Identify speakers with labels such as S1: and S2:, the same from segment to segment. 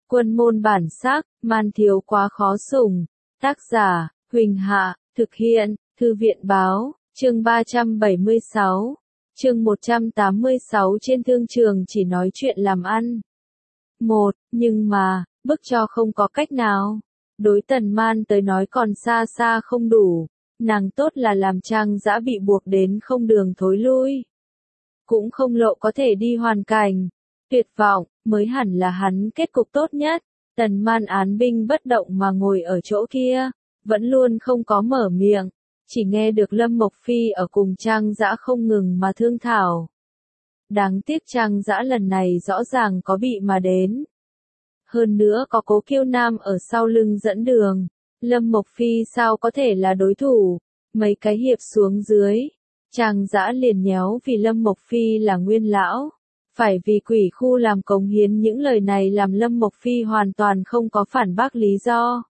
S1: Quân môn bản sắc, man thiếu quá khó sủng. Tác giả, Huỳnh Hạ, thực hiện, Thư viện báo, chương 376, chương 186 trên thương trường chỉ nói chuyện làm ăn. Nhưng mà, bức cho không có cách nào. Đối Tần Man tới nói còn xa xa không đủ, nàng tốt là làm Trang Dã bị buộc đến không đường thối lui. Cũng không lộ có thể đi hoàn cảnh. Tuyệt vọng, mới hẳn là hắn kết cục tốt nhất. Tần Man án binh bất động mà ngồi ở chỗ kia, vẫn luôn không có mở miệng, chỉ nghe được Lâm Mộc Phi ở cùng Trang Dã không ngừng mà thương thảo. Đáng tiếc Trang Dã lần này rõ ràng có bị mà đến. Hơn nữa có Cố Kiêu Nam ở sau lưng dẫn đường, Lâm Mộc Phi sao có thể là đối thủ. Mấy cái hiệp xuống dưới, Trang Dã liền nhéo vì Lâm Mộc Phi là nguyên lão. Phải vì quỷ khu làm cống hiến, những lời này làm Lâm Mộc Phi hoàn toàn không có phản bác lý do.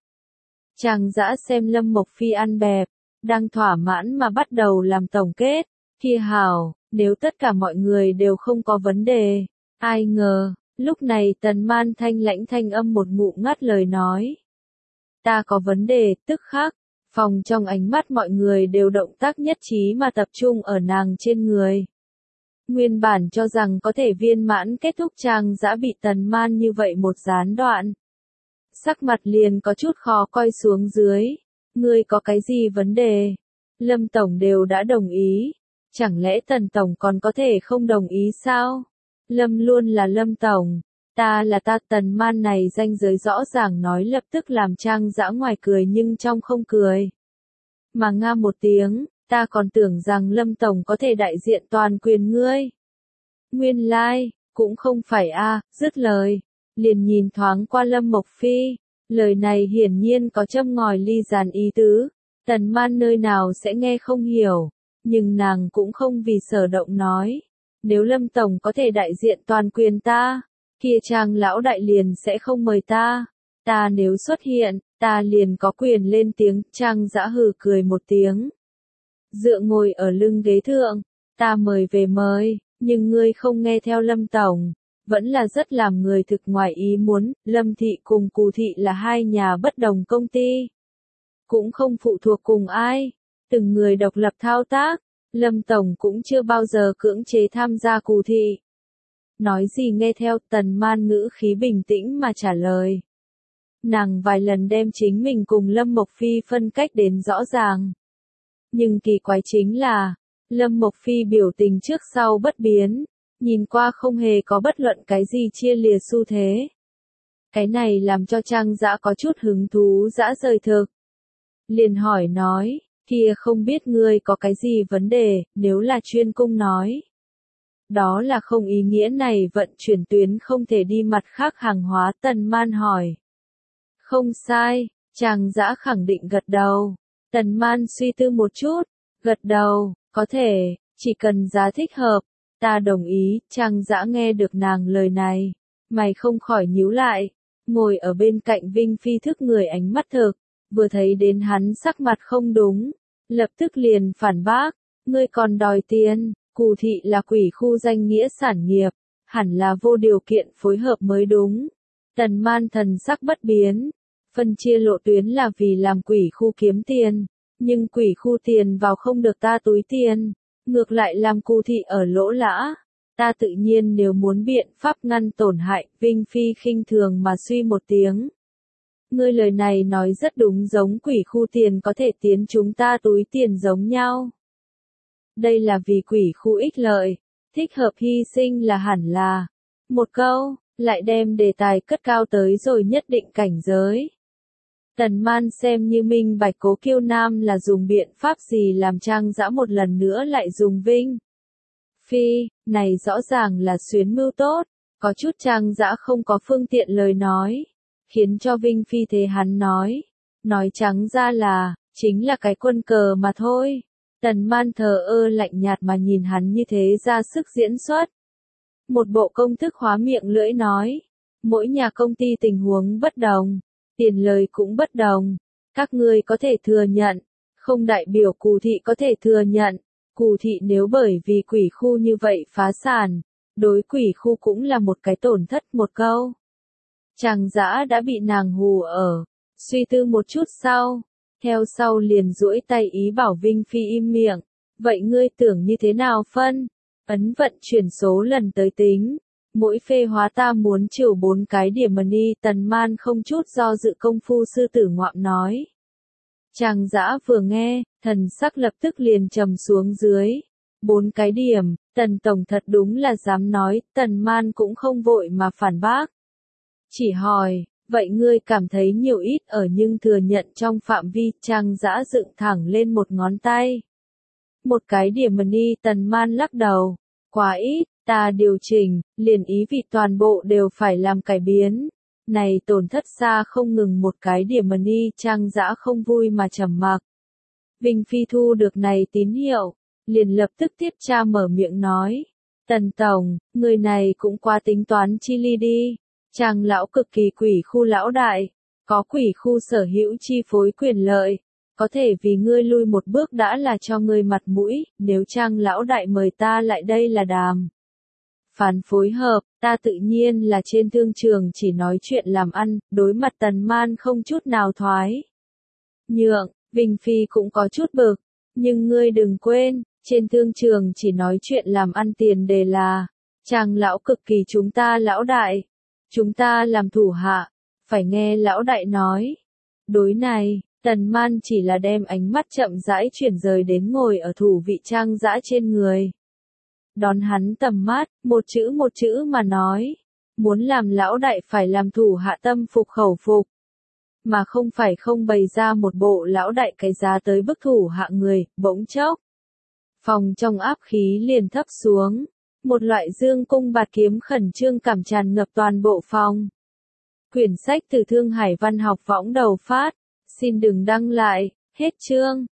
S1: Trang Dã xem Lâm Mộc Phi ăn bẹp, đang thỏa mãn mà bắt đầu làm tổng kết. Kia hảo, nếu tất cả mọi người đều không có vấn đề. Ai ngờ, lúc này Tần Man thanh lãnh thanh âm một ngụm ngắt lời nói. Ta có vấn đề, tức khắc. Phòng trong ánh mắt mọi người đều động tác nhất trí mà tập trung ở nàng trên người. Nguyên bản cho rằng có thể viên mãn kết thúc, Trang Dã bị Tần Man như vậy một gián đoạn. Sắc mặt liền có chút khó coi xuống dưới. Ngươi có cái gì vấn đề? Lâm Tổng đều đã đồng ý. Chẳng lẽ Tần Tổng còn có thể không đồng ý sao? Lâm luôn là Lâm Tổng. Ta là ta. Tần Man này ranh giới rõ ràng nói lập tức làm Trang Dã ngoài cười nhưng trong không cười. Mà nga một tiếng, ta còn tưởng rằng Lâm Tổng có thể đại diện toàn quyền ngươi. Nguyên lai, cũng không phải a. Dứt lời, liền nhìn thoáng qua Lâm Mộc Phi. Lời này hiển nhiên có châm ngòi ly giàn ý tứ. Tần Man nơi nào sẽ nghe không hiểu, nhưng nàng cũng không vì sở động nói. Nếu Lâm Tổng có thể đại diện toàn quyền ta, kia Trang lão đại liền sẽ không mời ta. Ta nếu xuất hiện, ta liền có quyền lên tiếng. Trang Dã hừ cười một tiếng, dựa ngồi ở lưng ghế thượng. Ta mời về mời, nhưng ngươi không nghe theo Lâm Tổng, vẫn là rất làm người thực ngoài ý muốn. Lâm thị cùng Cù thị là hai nhà bất đồng công ty, cũng không phụ thuộc cùng ai, từng người độc lập thao tác. Lâm Tổng cũng chưa bao giờ cưỡng chế tham gia Cù thị. Nói gì nghe theo? Tần Man ngữ khí bình tĩnh mà trả lời. Nàng vài lần đem chính mình cùng Lâm Mộc Phi phân cách đến rõ ràng. Nhưng kỳ quái chính là, Lâm Mộc Phi biểu tình trước sau bất biến, nhìn qua không hề có bất luận cái gì chia lìa xu thế. Cái này làm cho Trang Dã có chút hứng thú dã rời thực. Liền hỏi nói, kia không biết ngươi có cái gì vấn đề? Nếu là chuyên cung nói, đó là không ý nghĩa này vận chuyển tuyến không thể đi mặt khác hàng hóa. Tần Man hỏi. Không sai. Trang Dã khẳng định gật đầu. Tần Man suy tư một chút, gật đầu, có thể, chỉ cần giá thích hợp, ta đồng ý. Trang Dã nghe được nàng lời này, mày không khỏi nhíu lại. Ngồi ở bên cạnh Vinh Phi thức người ánh mắt thực, vừa thấy đến hắn sắc mặt không đúng, lập tức liền phản bác. Ngươi còn đòi tiền? Cù thị là quỷ khu danh nghĩa sản nghiệp, hẳn là vô điều kiện phối hợp mới đúng. Tần Man thần sắc bất biến. Phân chia lộ tuyến là vì làm quỷ khu kiếm tiền, nhưng quỷ khu tiền vào không được ta túi tiền, ngược lại làm Cù thị ở lỗ lã. Ta tự nhiên nếu muốn biện pháp ngăn tổn hại. Vinh Phi khinh thường mà suy một tiếng. Ngươi lời này nói rất đúng, giống quỷ khu tiền có thể tiến chúng ta túi tiền giống nhau. Đây là vì quỷ khu ích lợi, thích hợp hy sinh là hẳn là. Một câu, lại đem đề tài cất cao tới rồi nhất định cảnh giới. Tần Man xem như minh bạch Cố Kiêu Nam là dùng biện pháp gì làm Trang Dã một lần nữa lại dùng Vinh Phi, này rõ ràng là xuyến mưu tốt. Có chút Trang Dã không có phương tiện lời nói, khiến cho Vinh Phi thế hắn nói trắng ra là, chính là cái quân cờ mà thôi. Tần Man thờ ơ lạnh nhạt mà nhìn hắn như thế ra sức diễn xuất. Một bộ công thức hóa miệng lưỡi nói, mỗi nhà công ty tình huống bất đồng, tiền lời cũng bất đồng. Các ngươi có thể thừa nhận, không đại biểu Cù thị có thể thừa nhận. Cù thị nếu bởi vì quỷ khu như vậy phá sản, đối quỷ khu cũng là một cái tổn thất. Một câu, Trang Dã đã bị nàng hù ở, suy tư một chút sau, theo sau liền duỗi tay ý bảo Vinh Phi im miệng, vậy ngươi tưởng như thế nào phân? Ấn vận chuyển số lần tới tính, mỗi phê hóa ta muốn trừ 4 cái điểm money. Tần Man không chút do dự công phu sư tử ngoạm nói. Trang Dã vừa nghe, thần sắc lập tức liền trầm xuống dưới. 4 cái điểm, Tần Tổng thật đúng là dám nói. Tần Man cũng không vội mà phản bác. Chỉ hỏi, vậy ngươi cảm thấy nhiều ít ở nhưng thừa nhận trong phạm vi. Trang Dã dựng thẳng lên một ngón tay. 1 cái điểm money. Tần Man lắc đầu, quá ít, ta điều chỉnh, liền ý vị toàn bộ đều phải làm cải biến. Này tổn thất xa không ngừng 1 cái điểm money. Trang Dã không vui mà trầm mặc. Vinh Phi thu được này tín hiệu, liền lập tức tiếp tra mở miệng nói. Tần Tổng, người này cũng qua tính toán chi ly đi. Trang lão cực kỳ quỷ khu lão đại, có quỷ khu sở hữu chi phối quyền lợi, có thể vì ngươi lui một bước đã là cho ngươi mặt mũi. Nếu Trang lão đại mời ta lại đây là đàm phán phối hợp, ta tự nhiên là trên thương trường chỉ nói chuyện làm ăn. Đối mặt Tần Man không chút nào thoái nhượng, Vinh Phi cũng có chút bực, nhưng ngươi đừng quên, trên thương trường chỉ nói chuyện làm ăn tiền đề là Trang lão cực kỳ chúng ta lão đại, chúng ta làm thủ hạ, phải nghe lão đại nói. Đối này, Tần Man chỉ là đem ánh mắt chậm rãi chuyển rời đến ngồi ở thủ vị Trang Dã trên người. Đón hắn tầm mắt, một chữ mà nói, muốn làm lão đại phải làm thủ hạ tâm phục khẩu phục, mà không phải không bày ra một bộ lão đại cái giá tới bức thủ hạ người. Bỗng chốc, phòng trong áp khí liền thấp xuống, một loại dương cung bạt kiếm khẩn trương cảm tràn ngập toàn bộ phòng. Quyển sách từ Thương Hải Văn học võng đầu phát, xin đừng đăng lại, hết chương.